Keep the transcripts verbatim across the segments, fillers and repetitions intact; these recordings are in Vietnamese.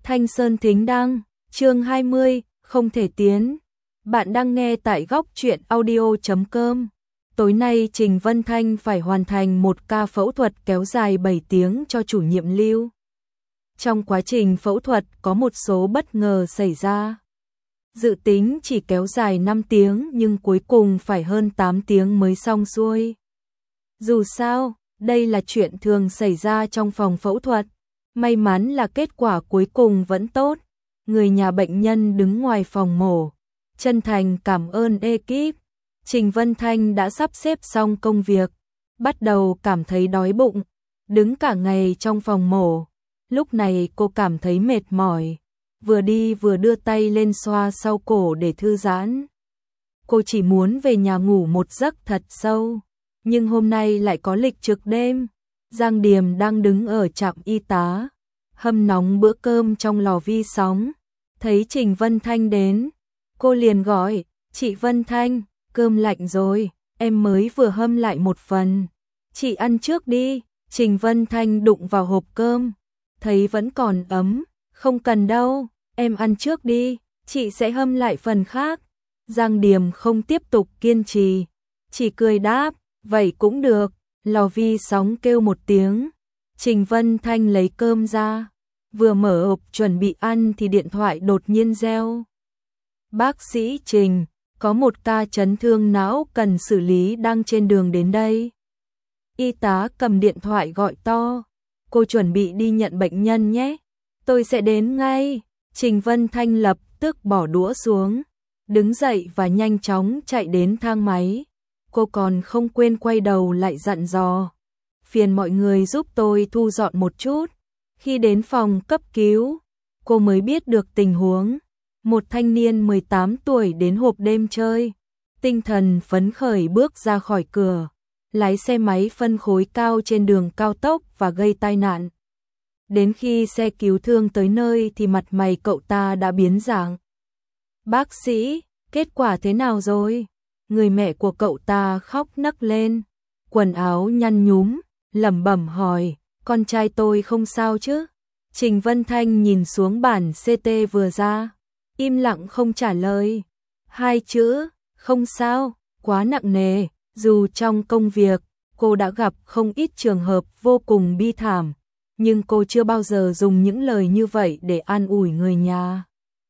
Thanh Sơn Thính Đăng, chương hai mươi, không thể tiến. Bạn đang nghe tại góc truyện audio chấm com. Tối nay Trình Vân Thanh phải hoàn thành một ca phẫu thuật kéo dài bảy tiếng cho chủ nhiệm Lưu. Trong quá trình phẫu thuật có một số bất ngờ xảy ra. Dự tính chỉ kéo dài năm tiếng nhưng cuối cùng phải hơn tám tiếng mới xong xuôi. Dù sao, đây là chuyện thường xảy ra trong phòng phẫu thuật. May mắn là kết quả cuối cùng vẫn tốt. Người nhà bệnh nhân đứng ngoài phòng mổ, chân thành cảm ơn ekip. Trình Vân Thanh đã sắp xếp xong công việc, bắt đầu cảm thấy đói bụng, đứng cả ngày trong phòng mổ. Lúc này cô cảm thấy mệt mỏi, vừa đi vừa đưa tay lên xoa sau cổ để thư giãn. Cô chỉ muốn về nhà ngủ một giấc thật sâu, nhưng hôm nay lại có lịch trực đêm. Giang Điềm đang đứng ở trạm y tá, hâm nóng bữa cơm trong lò vi sóng. Thấy Trình Vân Thanh đến, cô liền gọi, chị Vân Thanh, cơm lạnh rồi, em mới vừa hâm lại một phần. Chị ăn trước đi. Trình Vân Thanh đụng vào hộp cơm, thấy vẫn còn ấm, không cần đâu, em ăn trước đi, chị sẽ hâm lại phần khác. Giang Điềm không tiếp tục kiên trì, chỉ cười đáp, vậy cũng được. Lò vi sóng kêu một tiếng, Trình Vân Thanh lấy cơm ra, vừa mở hộp chuẩn bị ăn thì điện thoại đột nhiên reo. Bác sĩ Trình, có một ca chấn thương não cần xử lý đang trên đường đến đây. Y tá cầm điện thoại gọi to, cô chuẩn bị đi nhận bệnh nhân nhé, tôi sẽ đến ngay. Trình Vân Thanh lập tức bỏ đũa xuống, đứng dậy và nhanh chóng chạy đến thang máy. Cô còn không quên quay đầu lại dặn dò, phiền mọi người giúp tôi thu dọn một chút. Khi đến phòng cấp cứu, cô mới biết được tình huống. Một thanh niên mười tám tuổi đến hộp đêm chơi, tinh thần phấn khởi bước ra khỏi cửa, lái xe máy phân khối cao trên đường cao tốc và gây tai nạn. Đến khi xe cứu thương tới nơi thì mặt mày cậu ta đã biến dạng. Bác sĩ, kết quả thế nào rồi? Người mẹ của cậu ta khóc nấc lên, quần áo nhăn nhúm, lẩm bẩm hỏi, con trai tôi không sao chứ? Trình Vân Thanh nhìn xuống bản xê tê vừa ra, im lặng không trả lời. Hai chữ, không sao, quá nặng nề. Dù trong công việc, cô đã gặp không ít trường hợp vô cùng bi thảm, nhưng cô chưa bao giờ dùng những lời như vậy để an ủi người nhà.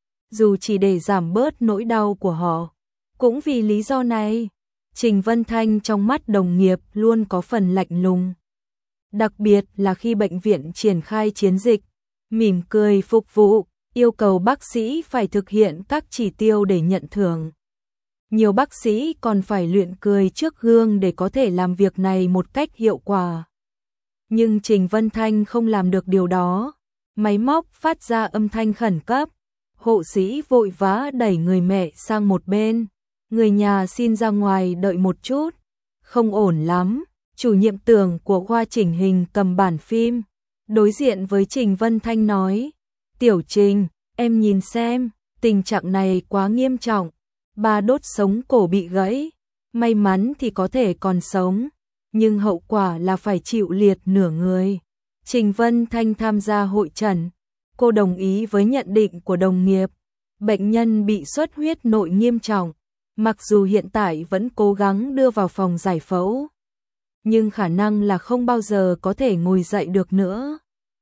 Dù chỉ để giảm bớt nỗi đau của họ. Cũng vì lý do này, Trình Vân Thanh trong mắt đồng nghiệp luôn có phần lạnh lùng. Đặc biệt là khi bệnh viện triển khai chiến dịch, mỉm cười phục vụ, yêu cầu bác sĩ phải thực hiện các chỉ tiêu để nhận thưởng. Nhiều bác sĩ còn phải luyện cười trước gương để có thể làm việc này một cách hiệu quả. Nhưng Trình Vân Thanh không làm được điều đó. Máy móc phát ra âm thanh khẩn cấp. Hộ sĩ vội vã đẩy người mẹ sang một bên. Người nhà xin ra ngoài đợi một chút. Không ổn lắm. Chủ nhiệm tưởng của khoa chỉnh hình cầm bản phim, đối diện với Trình Vân Thanh nói, Tiểu Trình, em nhìn xem, tình trạng này quá nghiêm trọng. Ba đốt sống cổ bị gãy, may mắn thì có thể còn sống, nhưng hậu quả là phải chịu liệt nửa người. Trình Vân Thanh tham gia hội chẩn, cô đồng ý với nhận định của đồng nghiệp. Bệnh nhân bị xuất huyết nội nghiêm trọng, mặc dù hiện tại vẫn cố gắng đưa vào phòng giải phẫu, nhưng khả năng là không bao giờ có thể ngồi dậy được nữa.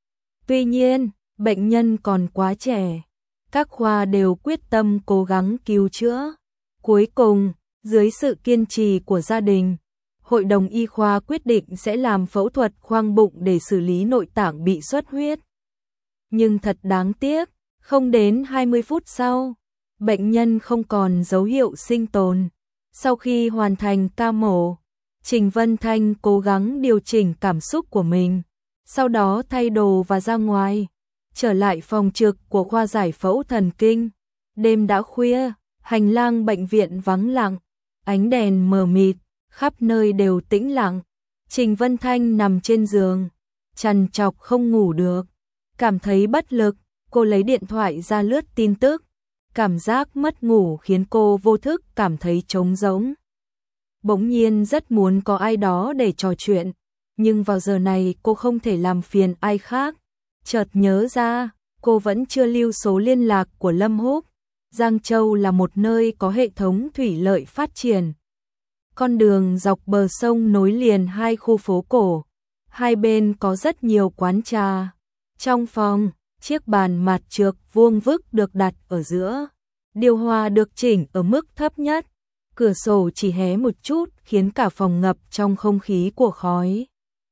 Tuy nhiên, bệnh nhân còn quá trẻ, các khoa đều quyết tâm cố gắng cứu chữa. Cuối cùng, dưới sự kiên trì của gia đình, Hội đồng y khoa quyết định sẽ làm phẫu thuật khoang bụng để xử lý nội tạng bị xuất huyết. Nhưng thật đáng tiếc, không đến hai mươi phút sau, bệnh nhân không còn dấu hiệu sinh tồn. Sau khi hoàn thành ca mổ, Trình Vân Thanh cố gắng điều chỉnh cảm xúc của mình, sau đó thay đồ và ra ngoài, trở lại phòng trực của khoa giải phẫu thần kinh. Đêm đã khuya, hành lang bệnh viện vắng lặng, ánh đèn mờ mịt, khắp nơi đều tĩnh lặng. Trình Vân Thanh nằm trên giường, trằn trọc không ngủ được, cảm thấy bất lực, cô lấy điện thoại ra lướt tin tức. Cảm giác mất ngủ khiến cô vô thức cảm thấy trống rỗng. Bỗng nhiên rất muốn có ai đó để trò chuyện, nhưng vào giờ này cô không thể làm phiền ai khác. Chợt nhớ ra, cô vẫn chưa lưu số liên lạc của Lâm Húc. Giang Châu là một nơi có hệ thống thủy lợi phát triển. Con đường dọc bờ sông nối liền hai khu phố cổ, hai bên có rất nhiều quán trà. Trong phòng, chiếc bàn mặt trược vuông vức được đặt ở giữa. Điều hòa được chỉnh ở mức thấp nhất. Cửa sổ chỉ hé một chút khiến cả phòng ngập trong không khí của khói.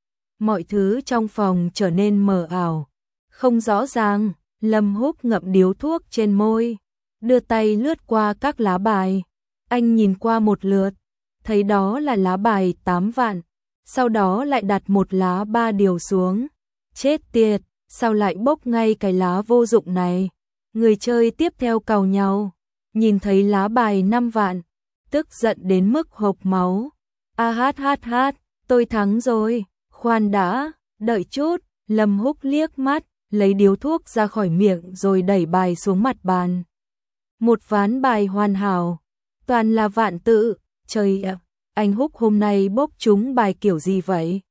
Mọi thứ trong phòng trở nên mờ ảo, không rõ ràng. Lâm Húc ngậm điếu thuốc trên môi, đưa tay lướt qua các lá bài. Anh nhìn qua một lượt, thấy đó là lá bài tám vạn, sau đó lại đặt một lá ba điều xuống. Chết tiệt, sao lại bốc ngay cái lá vô dụng này? Người chơi tiếp theo càu nhau, nhìn thấy lá bài năm vạn, tức giận đến mức hộc máu. A hát hát hát, tôi thắng rồi, khoan đã, đợi chút. Lâm Húc liếc mắt, lấy điếu thuốc ra khỏi miệng rồi đẩy bài xuống mặt bàn. Một ván bài hoàn hảo, toàn là vạn tự. Trời ạ, anh Húc hôm nay bốc trúng bài kiểu gì vậy?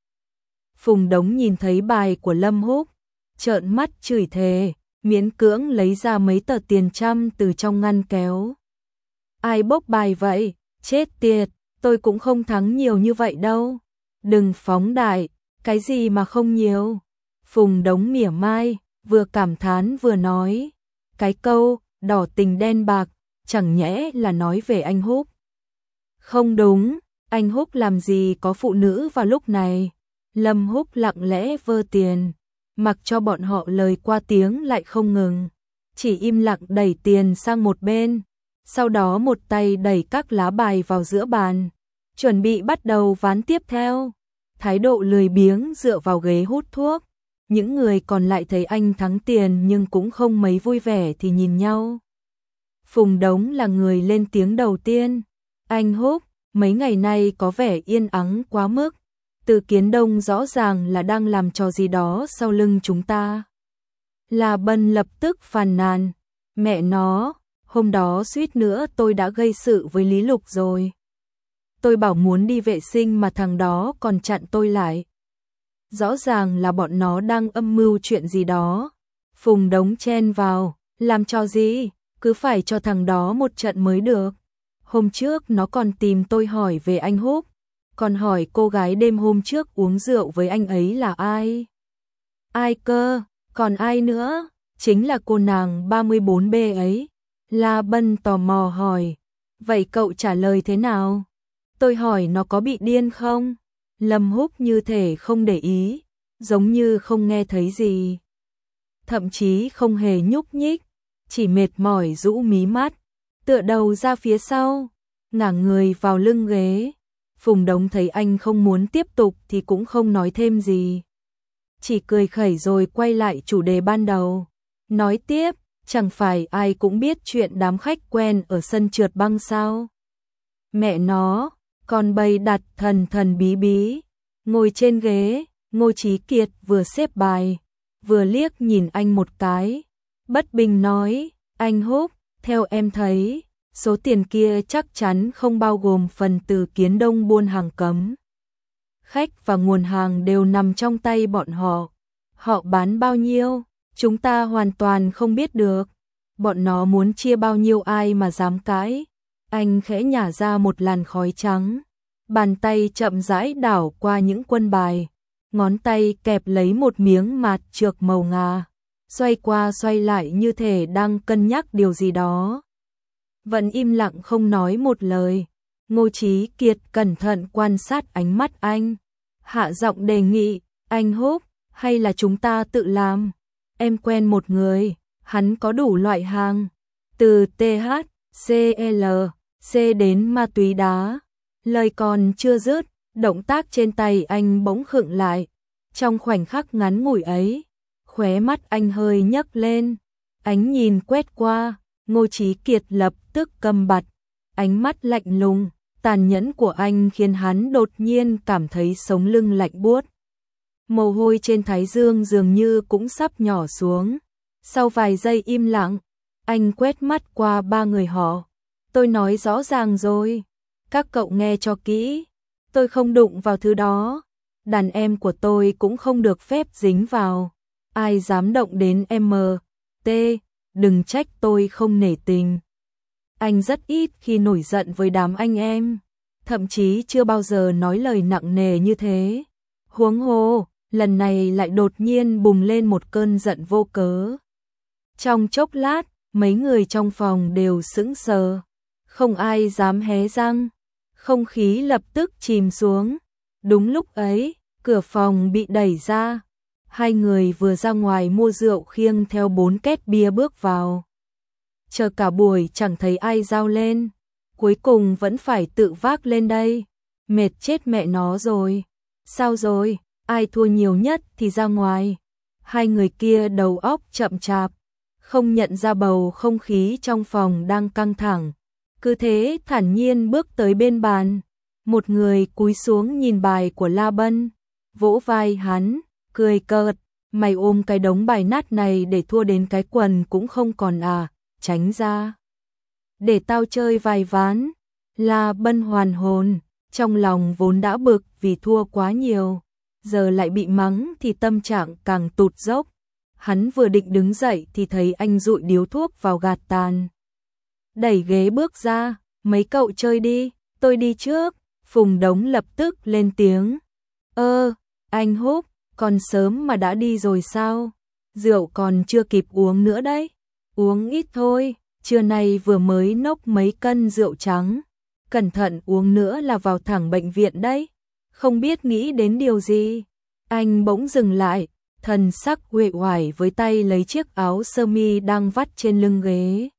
Phùng Đống nhìn thấy bài của Lâm Húc, trợn mắt chửi thề, miễn cưỡng lấy ra mấy tờ tiền trăm từ trong ngăn kéo. Ai bốc bài vậy? Chết tiệt, tôi cũng không thắng nhiều như vậy đâu. Đừng phóng đại, cái gì mà không nhiều. Phùng Đống mỉa mai, vừa cảm thán vừa nói. Cái câu, đỏ tình đen bạc, chẳng nhẽ là nói về anh Húc. Không đúng, anh Húc làm gì có phụ nữ vào lúc này. Lâm Húc lặng lẽ vơ tiền, mặc cho bọn họ lời qua tiếng lại không ngừng. Chỉ im lặng đẩy tiền sang một bên, sau đó một tay đẩy các lá bài vào giữa bàn, chuẩn bị bắt đầu ván tiếp theo. Thái độ lười biếng dựa vào ghế hút thuốc. Những người còn lại thấy anh thắng tiền nhưng cũng không mấy vui vẻ thì nhìn nhau. Phùng Đống là người lên tiếng đầu tiên. Anh Húc, mấy ngày nay có vẻ yên ắng quá mức. Từ Kiến Đông rõ ràng là đang làm trò gì đó sau lưng chúng ta. La Bân lập tức phàn nàn. Mẹ nó, hôm đó suýt nữa tôi đã gây sự với Lý Lục rồi. Tôi bảo muốn đi vệ sinh mà thằng đó còn chặn tôi lại. Rõ ràng là bọn nó đang âm mưu chuyện gì đó. Phùng Đống chen vào, làm cho gì, cứ phải cho thằng đó một trận mới được. Hôm trước nó còn tìm tôi hỏi về anh Húc, còn hỏi cô gái đêm hôm trước uống rượu với anh ấy là ai. Ai cơ, còn ai nữa, chính là cô nàng ba mươi bốn B ấy. La Bân tò mò hỏi, vậy cậu trả lời thế nào? Tôi hỏi nó có bị điên không? Lâm Húc như thể không để ý, giống như không nghe thấy gì. Thậm chí không hề nhúc nhích, chỉ mệt mỏi rũ mí mắt, tựa đầu ra phía sau, ngả người vào lưng ghế. Phùng Đống thấy anh không muốn tiếp tục thì cũng không nói thêm gì. Chỉ cười khẩy rồi quay lại chủ đề ban đầu. Nói tiếp, chẳng phải ai cũng biết chuyện đám khách quen ở sân trượt băng sao? Mẹ nó, còn bày đặt thần thần bí bí. Ngồi trên ghế, Ngô Chí Kiệt vừa xếp bài, vừa liếc nhìn anh một cái. Bất bình nói, anh Húc, theo em thấy, số tiền kia chắc chắn không bao gồm phần từ Kiến Đông buôn hàng cấm. Khách và nguồn hàng đều nằm trong tay bọn họ. Họ bán bao nhiêu, chúng ta hoàn toàn không biết được. Bọn nó muốn chia bao nhiêu ai mà dám cãi. Anh khẽ nhả ra một làn khói trắng. Bàn tay chậm rãi đảo qua những quân bài. Ngón tay kẹp lấy một miếng mạt trược màu ngà. Xoay qua xoay lại như thể đang cân nhắc điều gì đó. Vẫn im lặng không nói một lời. Ngô Chí Kiệt cẩn thận quan sát ánh mắt anh. Hạ giọng đề nghị, anh Húc, hay là chúng ta tự làm? Em quen một người, hắn có đủ loại hàng. Từ tê hát, xê lờ, C đến ma túy đá. Lời còn chưa dứt, động tác trên tay anh bỗng khựng lại. Trong khoảnh khắc ngắn ngủi ấy, khóe mắt anh hơi nhấc lên. Ánh nhìn quét qua, Ngô Chí Kiệt lập tức câm bặt. Ánh mắt lạnh lùng, tàn nhẫn của anh khiến hắn đột nhiên cảm thấy sống lưng lạnh buốt. Mồ hôi trên thái dương dường như cũng sắp nhỏ xuống. Sau vài giây im lặng, anh quét mắt qua ba người họ. Tôi nói rõ ràng rồi, các cậu nghe cho kỹ. Tôi không đụng vào thứ đó. Đàn em của tôi cũng không được phép dính vào. Ai dám động đến em, tê, đừng trách tôi không nể tình. Anh rất ít khi nổi giận với đám anh em, thậm chí chưa bao giờ nói lời nặng nề như thế. Huống hồ, lần này lại đột nhiên bùng lên một cơn giận vô cớ. Trong chốc lát, mấy người trong phòng đều sững sờ, không ai dám hé răng, không khí lập tức chìm xuống. Đúng lúc ấy, cửa phòng bị đẩy ra, hai người vừa ra ngoài mua rượu khiêng theo bốn két bia bước vào. Chờ cả buổi chẳng thấy ai giao lên, cuối cùng vẫn phải tự vác lên đây, mệt chết mẹ nó rồi. Sao rồi, ai thua nhiều nhất thì ra ngoài. Hai người kia đầu óc chậm chạp, không nhận ra bầu không khí trong phòng đang căng thẳng, cứ thế thản nhiên bước tới bên bàn. Một người cúi xuống nhìn bài của La Bân, vỗ vai hắn, cười cợt, mày ôm cái đống bài nát này để thua đến cái quần cũng không còn à, tránh ra. Để tao chơi vài ván. La Bân hoàn hồn, trong lòng vốn đã bực vì thua quá nhiều, giờ lại bị mắng thì tâm trạng càng tụt dốc. Hắn vừa định đứng dậy thì thấy anh dụi điếu thuốc vào gạt tàn. Đẩy ghế bước ra, mấy cậu chơi đi, tôi đi trước. Phùng Đống lập tức lên tiếng. Ơ, anh Húc, còn sớm mà đã đi rồi sao? Rượu còn chưa kịp uống nữa đấy. Uống ít thôi, trưa nay vừa mới nốc mấy cân rượu trắng. Cẩn thận uống nữa là vào thẳng bệnh viện đấy. Không biết nghĩ đến điều gì. Anh bỗng dừng lại, thần sắc uể oải với tay lấy chiếc áo sơ mi đang vắt trên lưng ghế.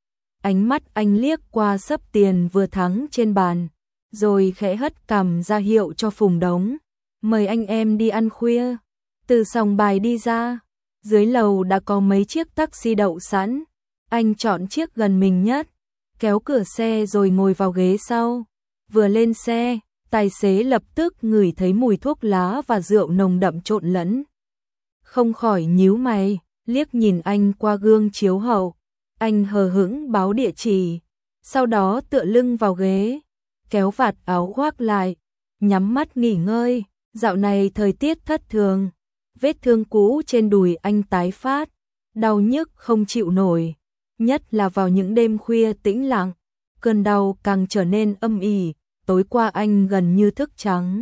Ánh mắt anh liếc qua sấp tiền vừa thắng trên bàn, rồi khẽ hất cằm ra hiệu cho Phùng Đống. Mời anh em đi ăn khuya. Từ sòng bài đi ra, dưới lầu đã có mấy chiếc taxi đậu sẵn. Anh chọn chiếc gần mình nhất, kéo cửa xe rồi ngồi vào ghế sau. Vừa lên xe, tài xế lập tức ngửi thấy mùi thuốc lá và rượu nồng đậm trộn lẫn. Không khỏi nhíu mày, liếc nhìn anh qua gương chiếu hậu. Anh hờ hững báo địa chỉ, sau đó tựa lưng vào ghế, kéo vạt áo khoác lại, nhắm mắt nghỉ ngơi. Dạo này thời tiết thất thường, vết thương cũ trên đùi anh tái phát, đau nhức không chịu nổi, nhất là vào những đêm khuya tĩnh lặng, cơn đau càng trở nên âm ỉ. Tối qua anh gần như thức trắng,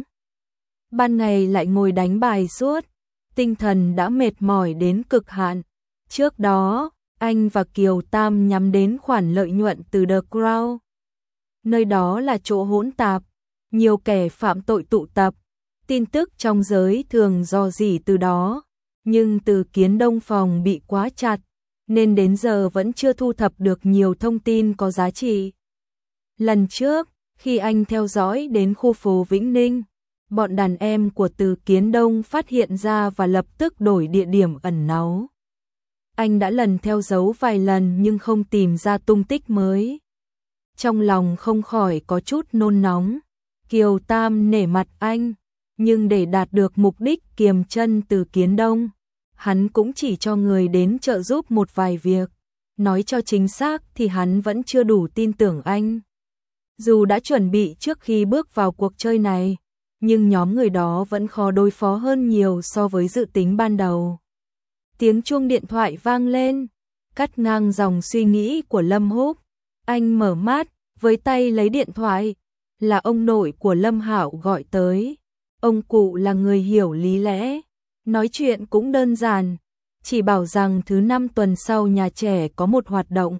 ban ngày lại ngồi đánh bài suốt, tinh thần đã mệt mỏi đến cực hạn. Trước đó, anh và Kiều Tam nhắm đến khoản lợi nhuận từ The Crown. Nơi đó là chỗ hỗn tạp, nhiều kẻ phạm tội tụ tập, tin tức trong giới thường rò rỉ từ đó, nhưng Từ Kiến Đông phòng bị quá chặt, nên đến giờ vẫn chưa thu thập được nhiều thông tin có giá trị. Lần trước, khi anh theo dõi đến khu phố Vĩnh Ninh, bọn đàn em của Từ Kiến Đông phát hiện ra và lập tức đổi địa điểm ẩn náu. Anh đã lần theo dấu vài lần nhưng không tìm ra tung tích mới. Trong lòng không khỏi có chút nôn nóng. Kiều Tam nể mặt anh, nhưng để đạt được mục đích kiềm chân Từ Kiến Đông, hắn cũng chỉ cho người đến trợ giúp một vài việc. Nói cho chính xác thì hắn vẫn chưa đủ tin tưởng anh. Dù đã chuẩn bị trước khi bước vào cuộc chơi này, nhưng nhóm người đó vẫn khó đối phó hơn nhiều so với dự tính ban đầu. Tiếng chuông điện thoại vang lên, cắt ngang dòng suy nghĩ của Lâm Húc. Anh mở mắt, với tay lấy điện thoại, là ông nội của Lâm Hạo gọi tới. Ông cụ là người hiểu lý lẽ, nói chuyện cũng đơn giản, chỉ bảo rằng thứ năm tuần sau nhà trẻ có một hoạt động.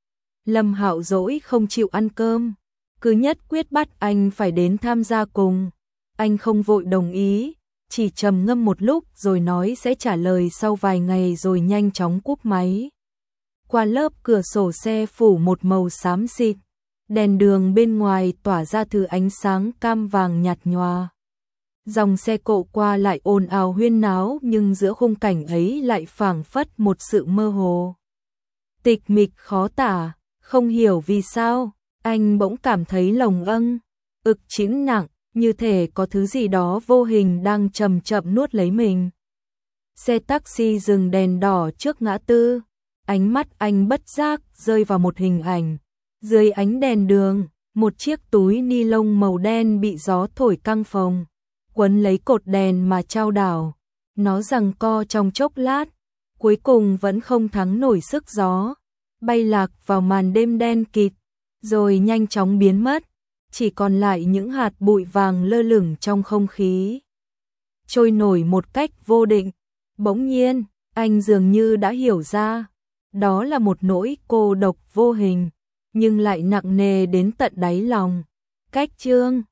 Lâm Hạo dỗi không chịu ăn cơm, cứ nhất quyết bắt anh phải đến tham gia cùng. Anh không vội đồng ý, chỉ trầm ngâm một lúc rồi nói sẽ trả lời sau vài ngày rồi nhanh chóng cúp máy. Qua lớp cửa sổ xe phủ một màu xám xịt, đèn đường bên ngoài tỏa ra thứ ánh sáng cam vàng nhạt nhòa. Dòng xe cộ qua lại ồn ào huyên náo, nhưng giữa khung cảnh ấy lại phảng phất một sự mơ hồ, tịch mịch khó tả. Không hiểu vì sao, anh bỗng cảm thấy lồng âng, ực chín nặng, như thể có thứ gì đó vô hình đang chậm chậm nuốt lấy mình. Xe taxi dừng đèn đỏ trước ngã tư, ánh mắt anh bất giác rơi vào một hình ảnh. Dưới ánh đèn đường, một chiếc túi ni lông màu đen bị gió thổi căng phồng, quấn lấy cột đèn mà chao đảo. Nó giằng co trong chốc lát, cuối cùng vẫn không thắng nổi sức gió, bay lạc vào màn đêm đen kịt, rồi nhanh chóng biến mất, chỉ còn lại những hạt bụi vàng lơ lửng trong không khí, trôi nổi một cách vô định. Bỗng nhiên, anh dường như đã hiểu ra, đó là một nỗi cô độc vô hình, nhưng lại nặng nề đến tận đáy lòng. Cách chương